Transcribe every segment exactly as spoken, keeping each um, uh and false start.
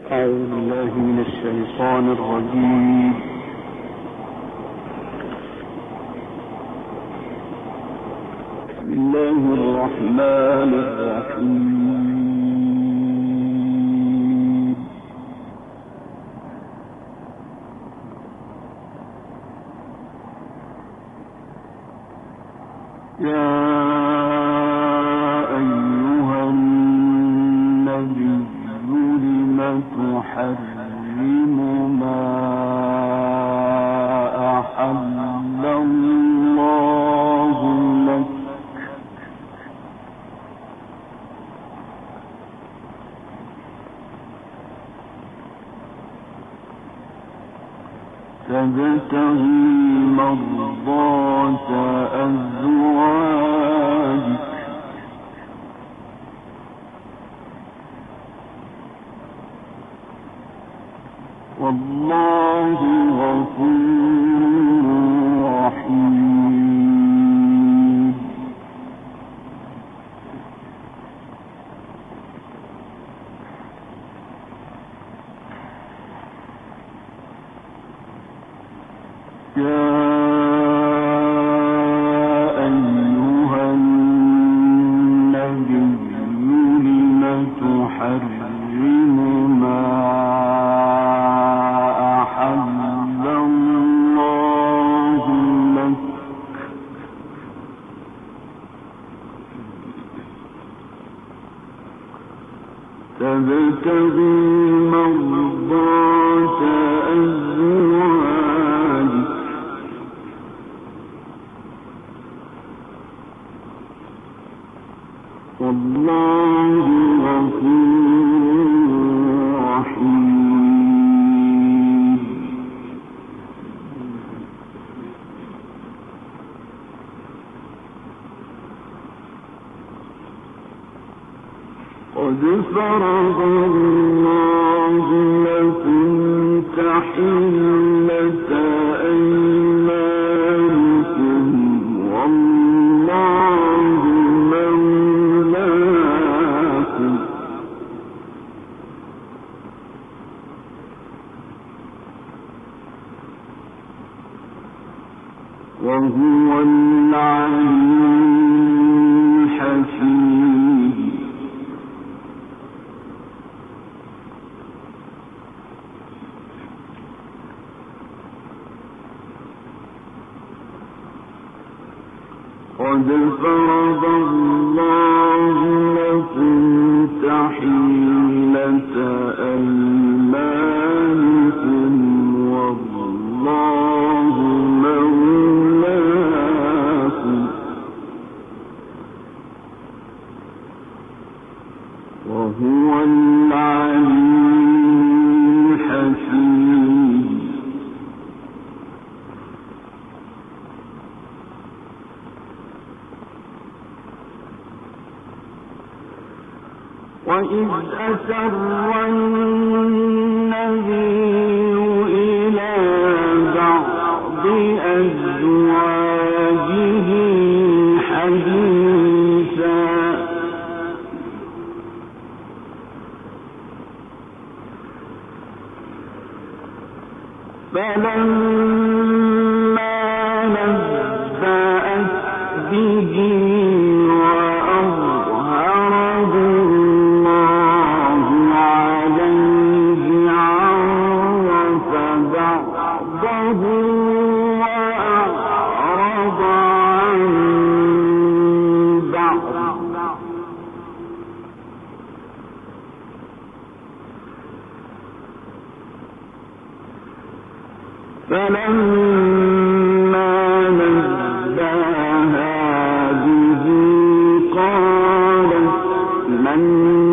أعوذ بالله من الشيطان الرجيم. بسم الله الرحمن الرحيم. يا أيها النبي لم تحرم ما أحل الله لك تبتغي مرضات أزواجك والله غفور رحيم. يا أيها النبي لم تحرم ما أحل الله لك تبتغي مرضات أزواجك والله غفور رحيم. قد فرض الله لكم تحلة أيمانكم والله مولاكم وهو العليم الحكيم. قد فرض الله لكم تحلة أيمانكم والله مولاكم وهو العليم الحكيم. وإذ أسر النبي إلى بعض أزواجه حديثا فلما نبأت به وأظهره الله عليه عرف بعضه وأعرض عن بعض فلما نبأها به قالت من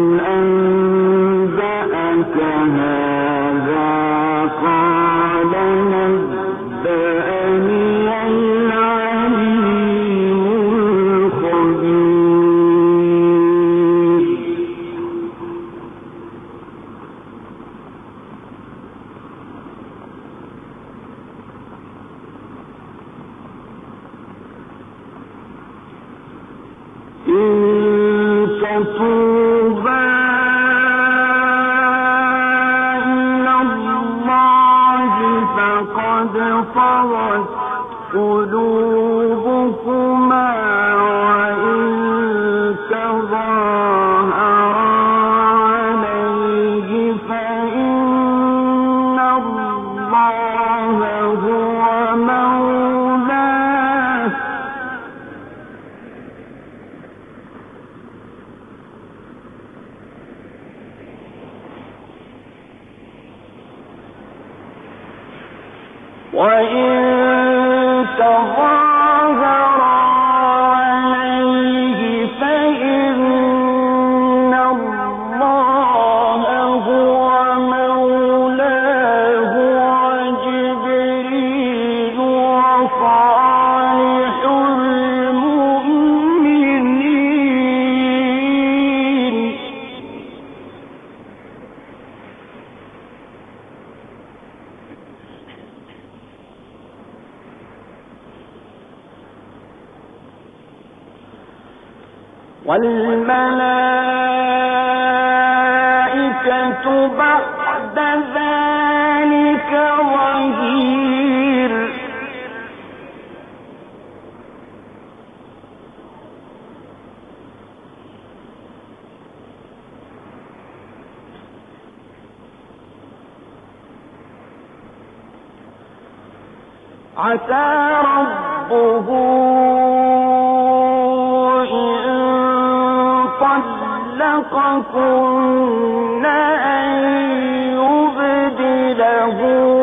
أنبأك هذا قال نبأني العليم الخبير. طغت قلوبكما وإن تظاهرا عليه فإن الله هو مولاه وإن تظاهرا عليه فإن الله هو مولاه وجبريل وصالح المؤمنين والملائكة بعد ذلك ظهير عسى ربه طلقكن أن يبدله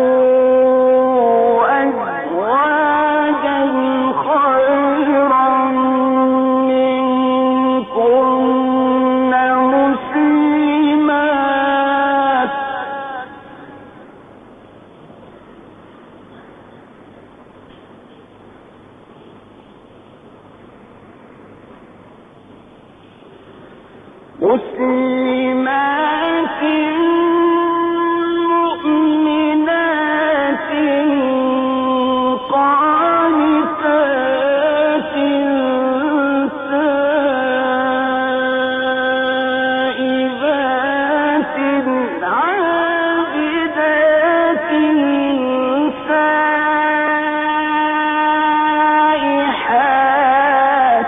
أزواجا خيرا منكن مسلمات مسلمات مؤمنات قانتات سائبات عابدات سائحات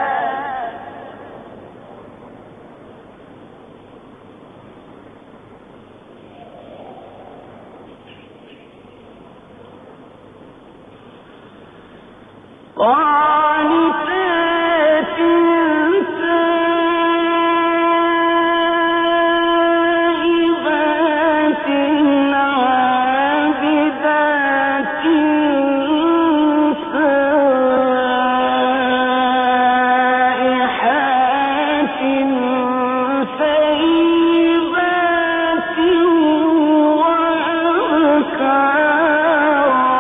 قانتات سائبات عابدات سائحات ثيبات وأبكارا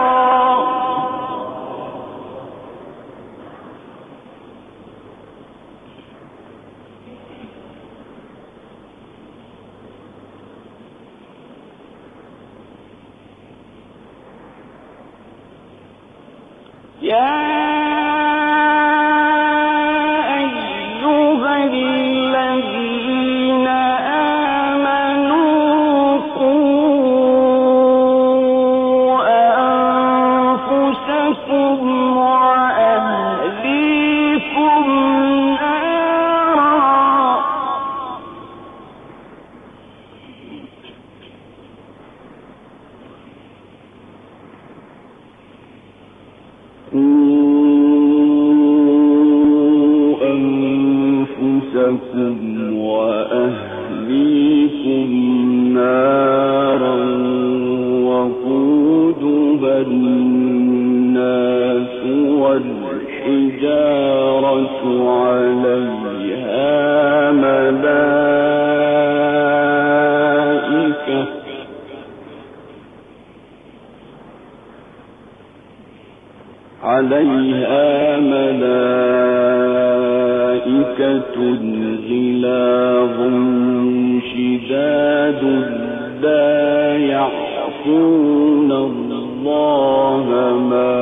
يا أيها الذين آمنوا قوا أنفسكم وأهليكم نارا أنفسكم وأهليكم نارا وقودها الناس والحجارة عليها ملائكة عليها ملائكة غلاظ شداد لا يعصون الله ما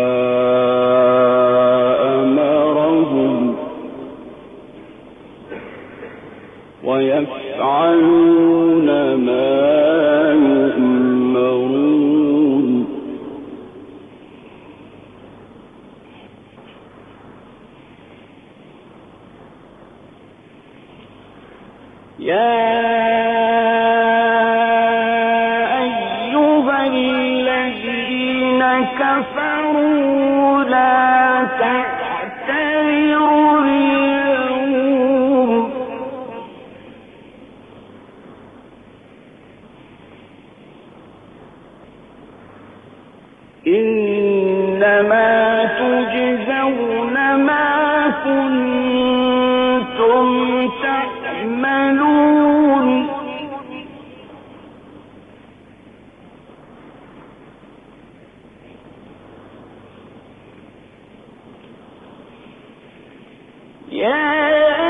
أمرهم ويفعلون ما يؤمرون إنما تجزون ما كنتم تعملون يا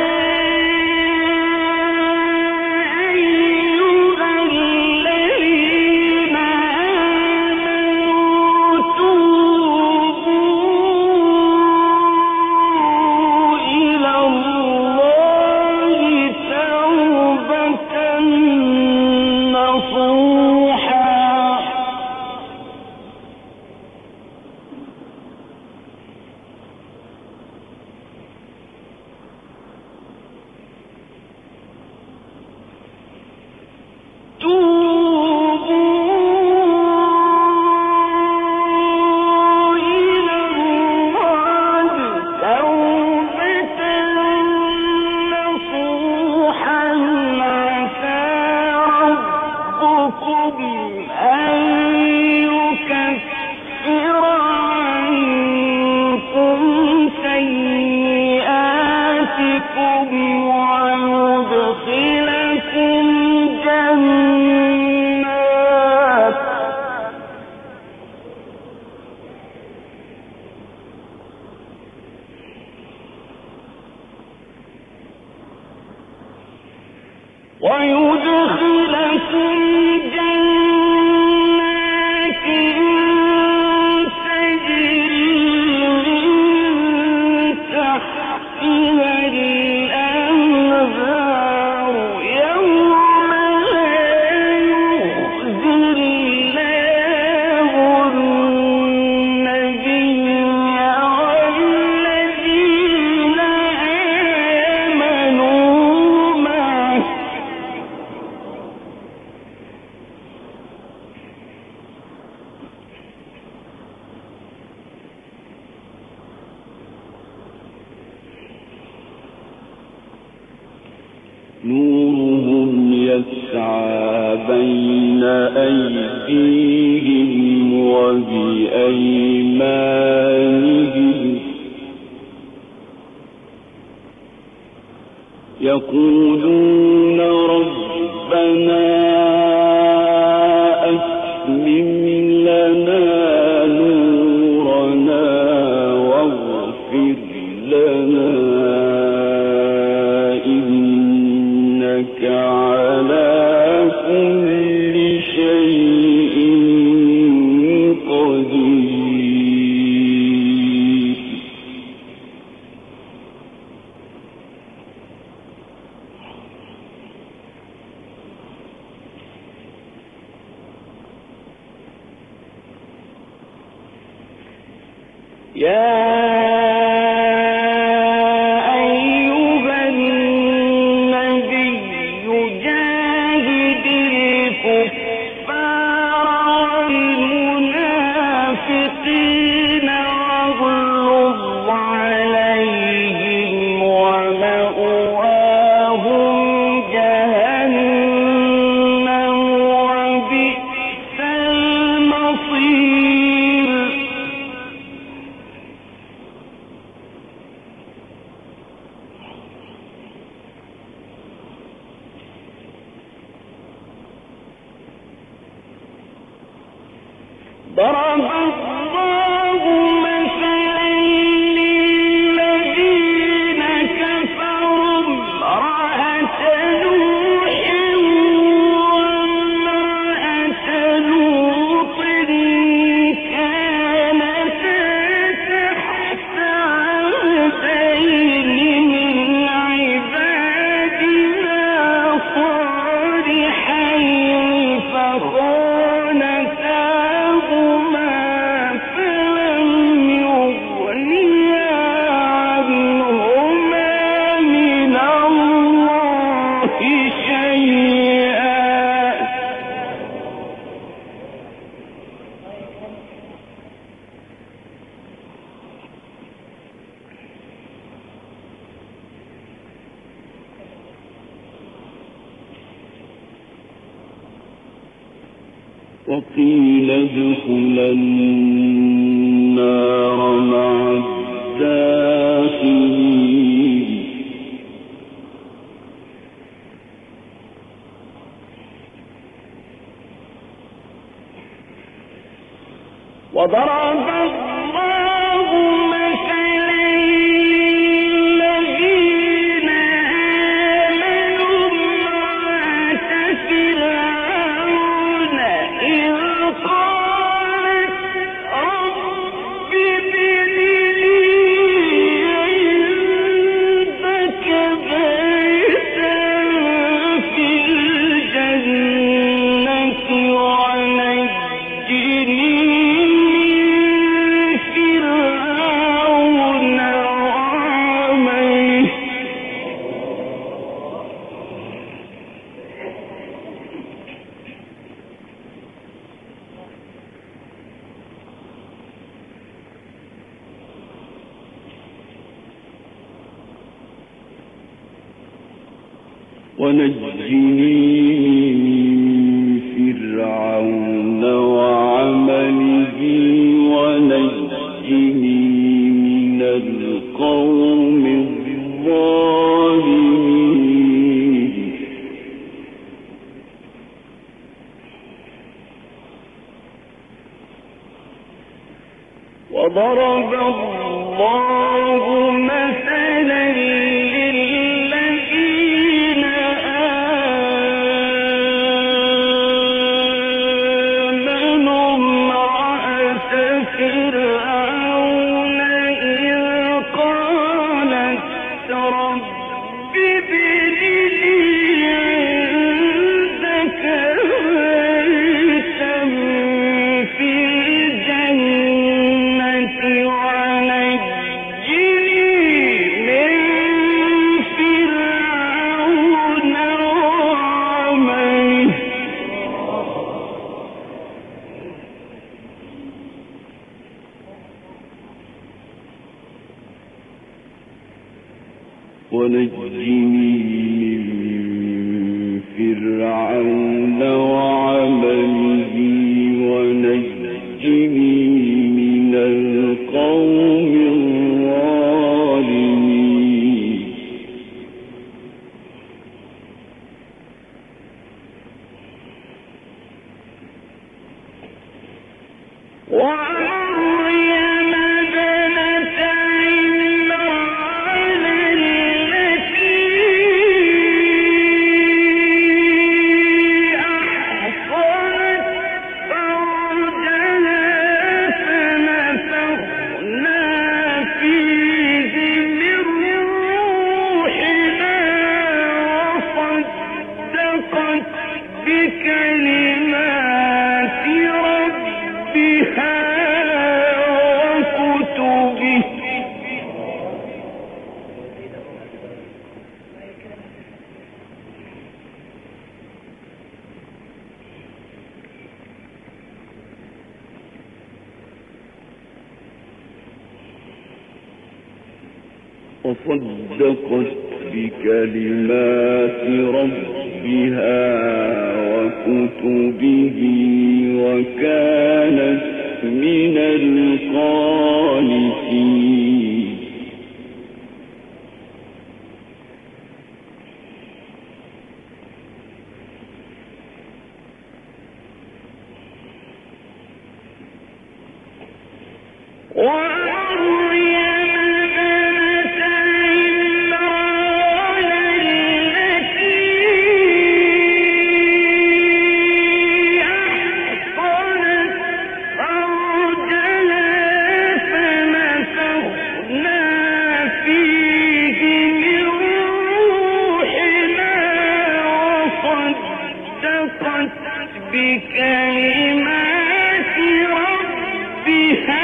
ويدخلكم جنات تجري من تحتها الأنهار يوم لا يخزي الله النبي والذين آمنوا معه نورهم يسعى بين أيديهم وبأيمانهم يقولون ربنا أتمم لنا نورنا واغفر لنا إنك على كل شيء قدير يا ضرب الله مثلا للذين كفروا امرأة نوح وامرأة لوط كانتا تحت عبدين من عبادنا صالحين فخانتاهما وقيل ادخلا النار مع الداخلين وضرب الله مثلا للذين آمنوا امرأة فرعون إذ قالت رب ابن لي عندك بيتا في الجنة ونجني ونجني من فرعون وعمله ونجني من القوم الظالمين وضرب الله مثلا ونجني من فرعون وعمله ونجني من القوم الظالمين ومريم ابنة عمران التي أحصنت فرجها فنفخنا فيه من روحنا وصدقت بكلمات ربها وكتبه وصدقت بكلمات ربها وكتبه وكانت من القانتين بكلمات ربها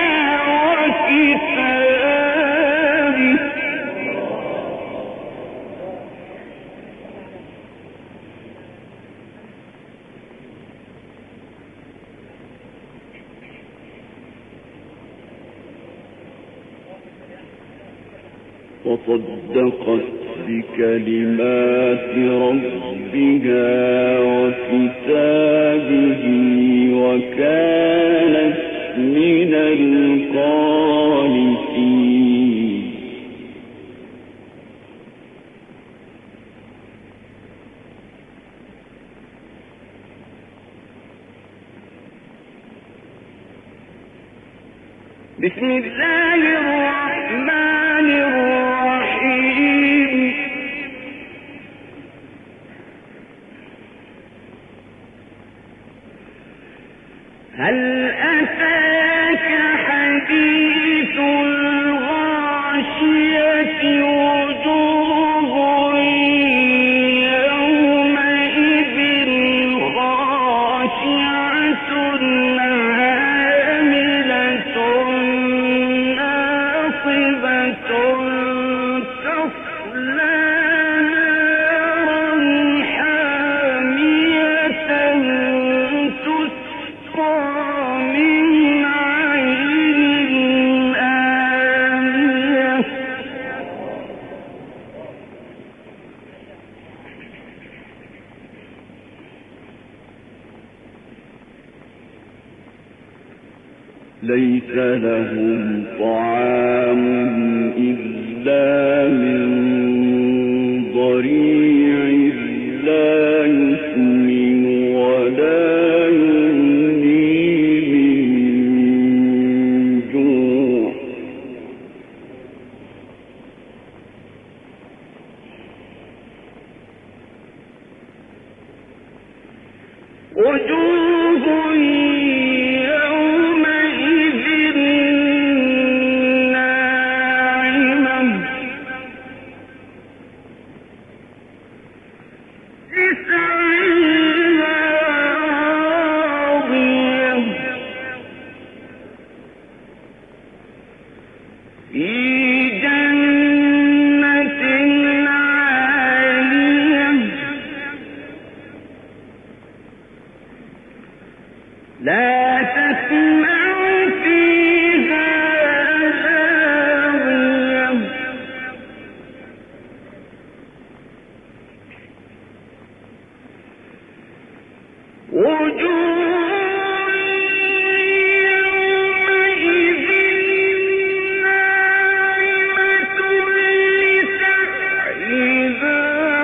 وكتابه وصدقت بكلمات ربها وكتابه من القانتين. بسم الله الرحمن الرحيم. هل أتاك حديث الغاشية وجوه يومئذ خاشعة عاملة ناصبة تصلى نارا حامية تسقى من عين آنية ليس لهم طعام إلا من ضريع لا يسمن ولا يغني من جوع. وجوه يومئذ ناعمة لسعيها راضية في جنة عالية لا تسمع فيها لاغية وجوه يومئذ ناعمة لسعيها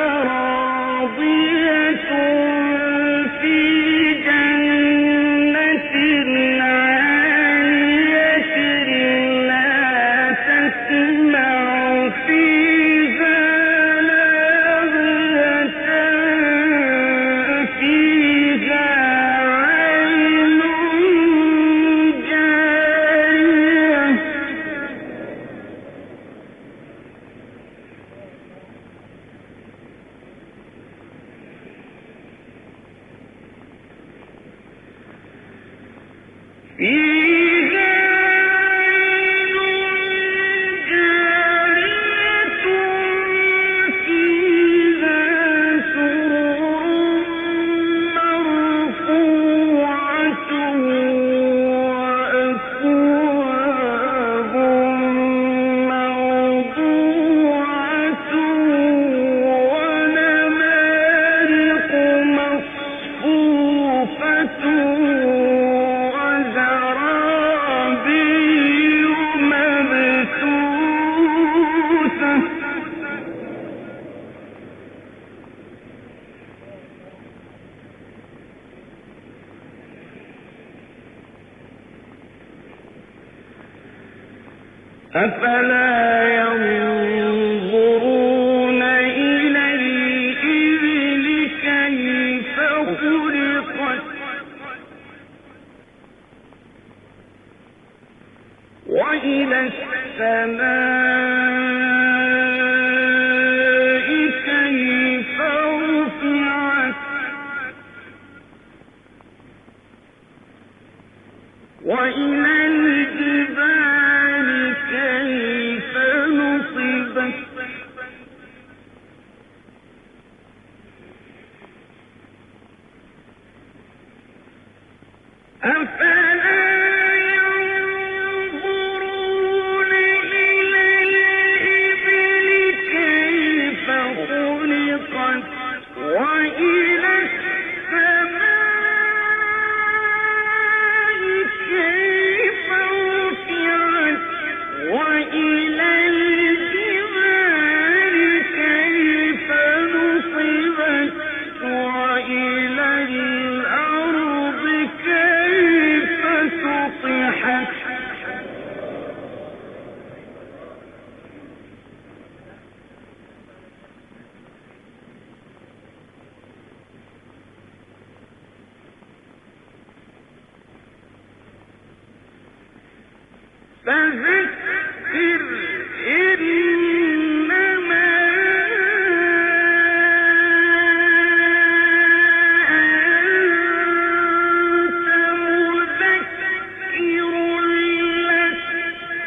راضية في جنة عالية لا تسمع فيها لاغية فيها عين جارية فيها عين جارية فيها سرر مرفوعة وأكواب موضوعة ونمارق مصفوفة وزرابي مبثوثة أفلا ينظرون إلى الإبل كيف خلقت وإلى السماء كيف رفعت وإلى الجبال كيف نصبت أفلا ينظرون إلى الإبل كيف خلقت وإلى السماء كيف فذكر إنما أنت مذكر لست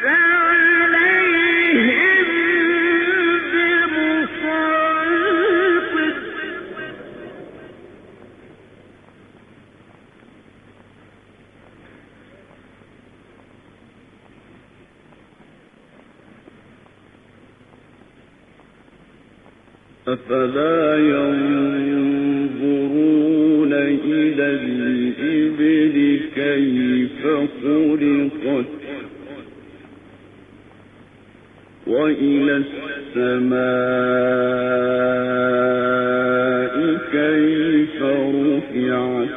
عليهم بمسيطر أفلا ينظرون إلى الإبل كيف خلقت وإلى السماء كيف رفعت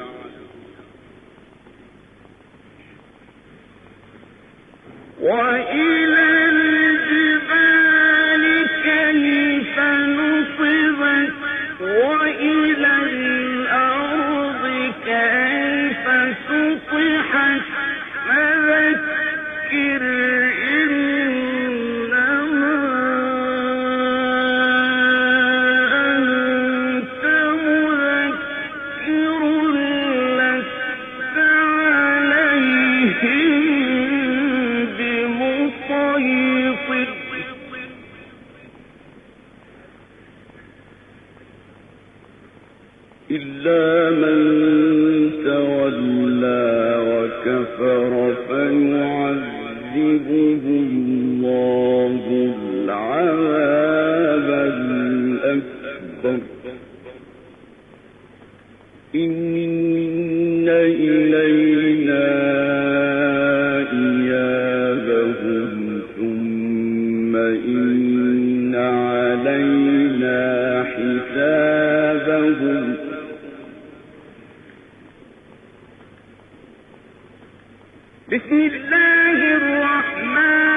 وإلى الجبال كيف نصبت وإلى الأرض كيف سطحت فذكر إنما أنت مذكر لست عليهم بمسيطر إلا من تولى وكفر فيعذبه الله العذاب الأكبر إن إلينا إيابهم ثم إن علينا حسابهم بسم الله الرحمن